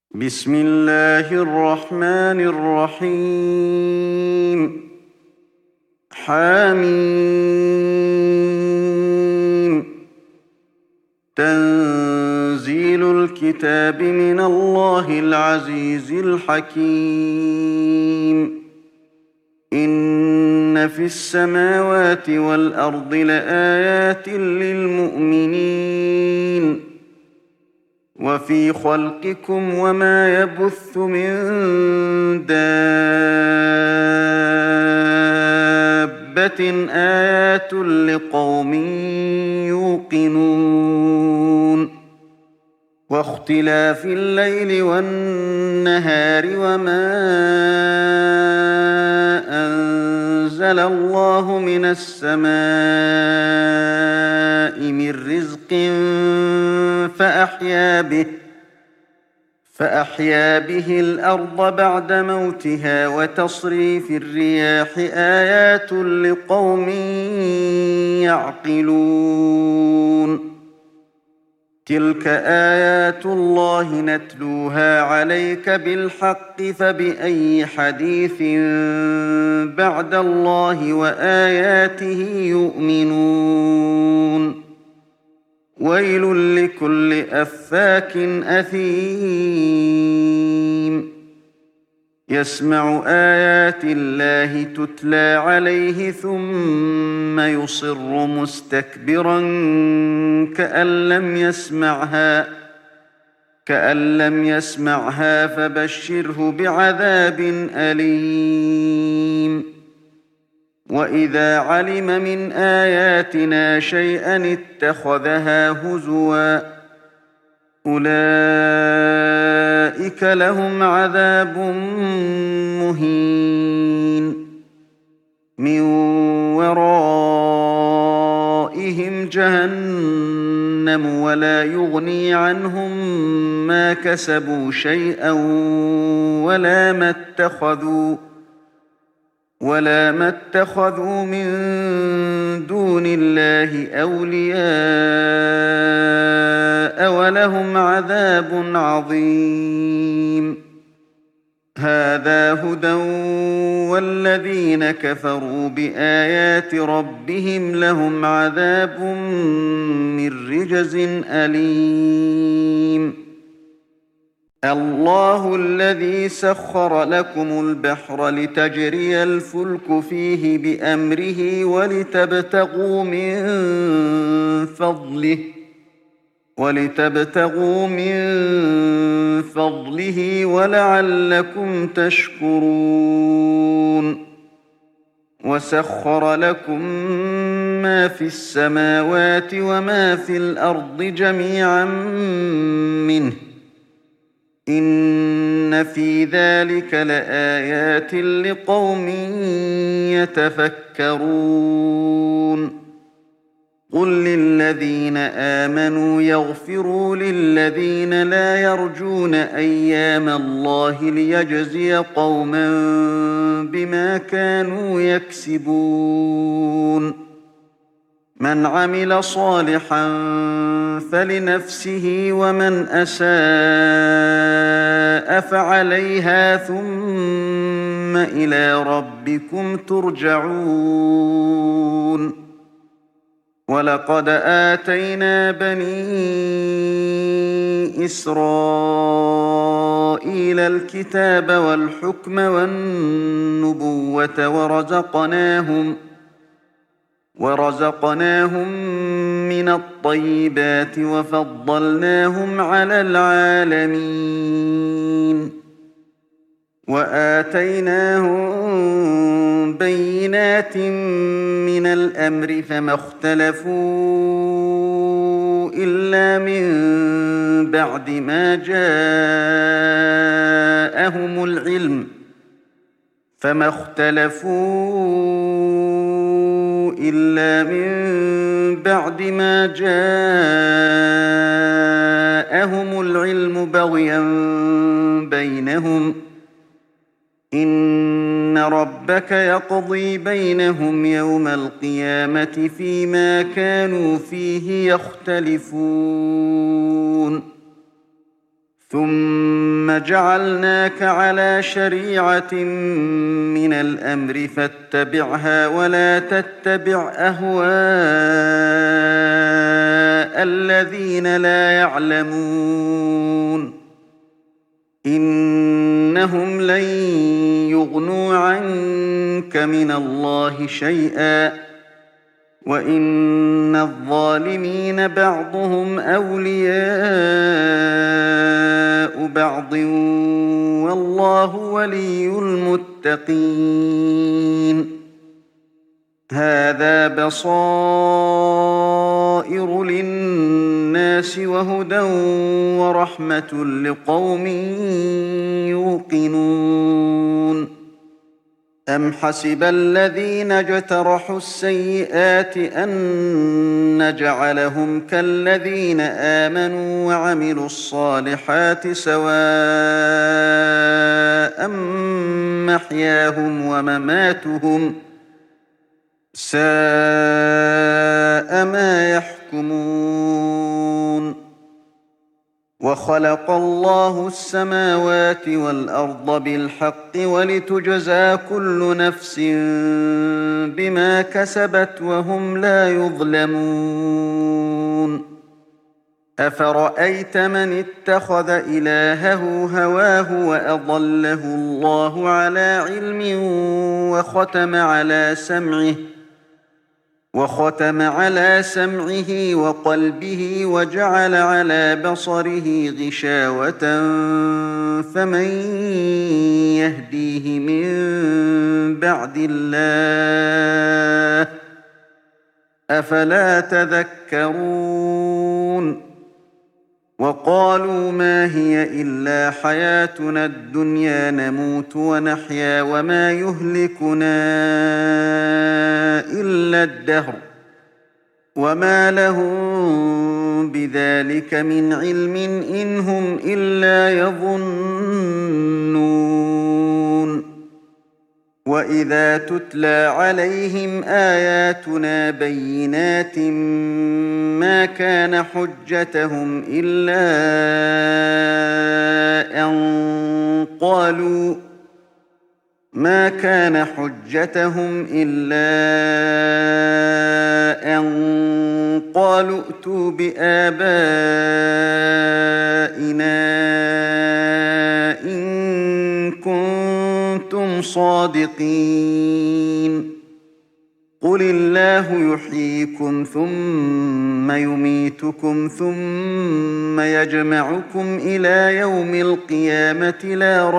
بسم الله الرحمن الرحيم. حميم. تنزيل الكتاب من الله العزيز الحكيم. إن في السماوات والأرض لآيات للمؤمنين وفي خلقكم وما يبث من دابة آيات لقوم يوقنون واختلاف الليل والنهار وما أنزل الله من السماء من رزق فأحيا به الأرض بعد موتها وتصريف الرياح آيات لقوم يعقلون. تلك آيات الله نتلوها عليك بالحق فبأي حديث بعد الله وآياته يؤمنون. ويل لكل أفاك أثيم يسمع آيات الله تتلى عليه ثم يصر مستكبرا كأن لم يسمعها فبشره بعذاب أليم. وإذا علم من آياتنا شيئا اتخذها هزوا أولئك لهم عذاب مهين من ورائهم جهنم ولا يغني عنهم ما كسبوا شيئا ولا ما اتخذوا من دون الله أولياء ولهم عذاب عظيم. هذا هدى والذين كفروا بآيات ربهم لهم عذاب من رجز أليم. الله الذي سخر لكم البحر لتجري الفلك فيه بأمره ولتبتغوا من فضله ولعلكم تشكرون. وسخر لكم ما في السماوات وما في الأرض جميعا منه إن في ذلك لآيات لقوم يتفكرون. قل للذين آمنوا يغفروا للذين لا يرجون أيام الله ليجزي قوما بما كانوا يكسبون. من عمل صالحا فلنفسه ومن أساء فعليها ثم إلى ربكم ترجعون. ولقد آتينا بني إسرائيل الكتاب والحكم والنبوة ورزقناهم من الطيبات وفضلناهم على العالمين. وآتيناهم بينات من الأمر فما اختلفوا إلا من بعد ما جاءهم العلم بغيا بينهم إن ربك يقضي بينهم يوم القيامة فيما كانوا فيه يختلفون ثم جعلناك على شريعة من الأمر فاتبعها ولا تتبع أهواء الذين لا يعلمون إنهم لن يغنوا عنك من الله شيئا وإن الظالمين بعضهم أولياء بعض والله ولي المتقين هذا بصائر للناس وهدى ورحمة لقوم يوقنون أم حسب الذين اجترحوا السيئات أن نجعلهم كالذين آمنوا وعملوا الصالحات سواء محياهم ومماتهم ساء ما يحكمون وخلق الله السماوات والأرض بالحق ولتجزى كل نفس بما كسبت وهم لا يظلمون أفرأيت من اتخذ إلهه هواه وأضله الله على علم وختم على سمعه وقلبه وجعل على بصره غشاوة فمن يهديه من بعد الله أفلا تذكرون وقالوا ما هي إلا حياتنا الدنيا نموت ونحيا وما يهلكنا إلا الدهر وما لهم بذلك من علم إن هم إلا يظنون وإذا تتلى عليهم آياتنا بينات ما كان حجتهم إلا أن قالوا ائتوا بآبائنا إن كنتم صادقين قل الله يحييكم ثم يميتكم ثم يجمعكم إلى يوم القيامة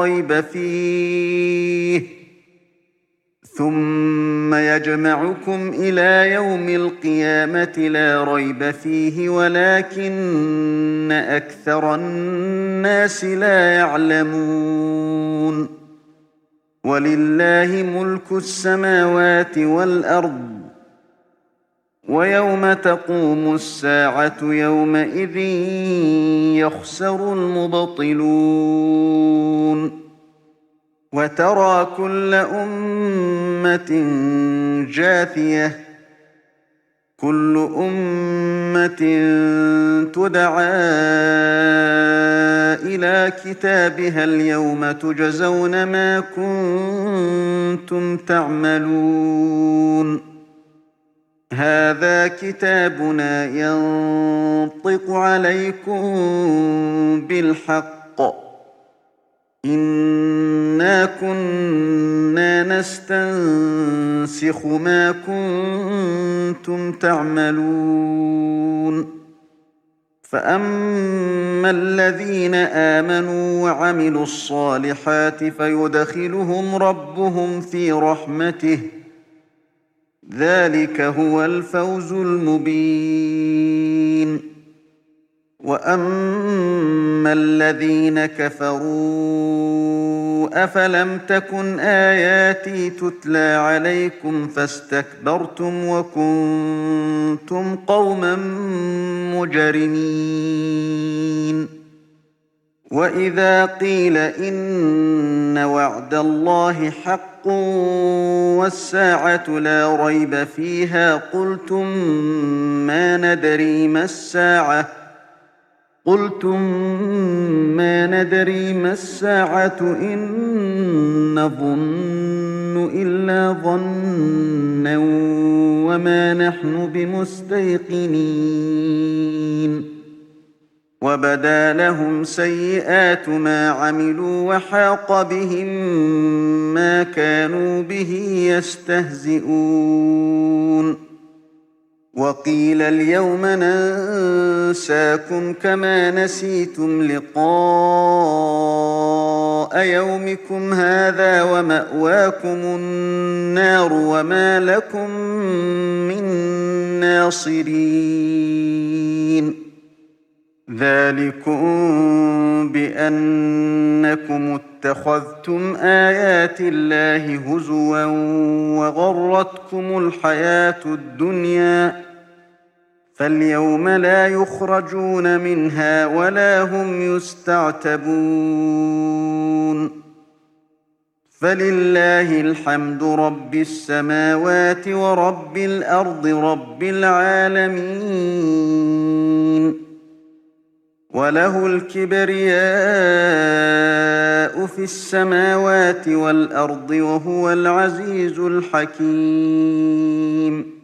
لا ريب فيه ولكن أكثر الناس لا يعلمون ولله ملك السماوات والأرض ويوم تقوم الساعة يومئذ يخسر المبطلون وترى كل أمة جاثية كل أمة تدعى إلى كتابها اليوم تجزون ما كنتم تعملون هذا كتابنا ينطق عليكم بالحق إنا كنا نستنسخ ما كنتم تعملون فأما الذين آمنوا وعملوا الصالحات فيدخلهم ربهم في رحمته ذلك هو الفوز المبين وأما الذين كفروا أفلم تكن آياتي تتلى عليكم فاستكبرتم وكنتم قوما مجرمين وإذا قيل إن وعد الله حق والساعة لا ريب فيها قلتم ما ندري ما الساعة قلتم ما ندري ما الساعة إن نظن إلا ظنا وما نحن بمستيقنين وبدا لهم سيئات ما عملوا وحاق بهم ما كانوا به يستهزئون وقيل اليوم ننساكم كما نسيتم لقاء يومكم هذا ومأواكم النار وما لكم من ناصرين ذلكم بأنكم اتخذتم آيات الله هزوا وغرتكم الحياة الدنيا فاليوم لا يخرجون منها ولا هم يستعتبون فلله الحمد رب السماوات ورب الأرض رب العالمين وله الكبرياء في السماوات والأرض وهو العزيز الحكيم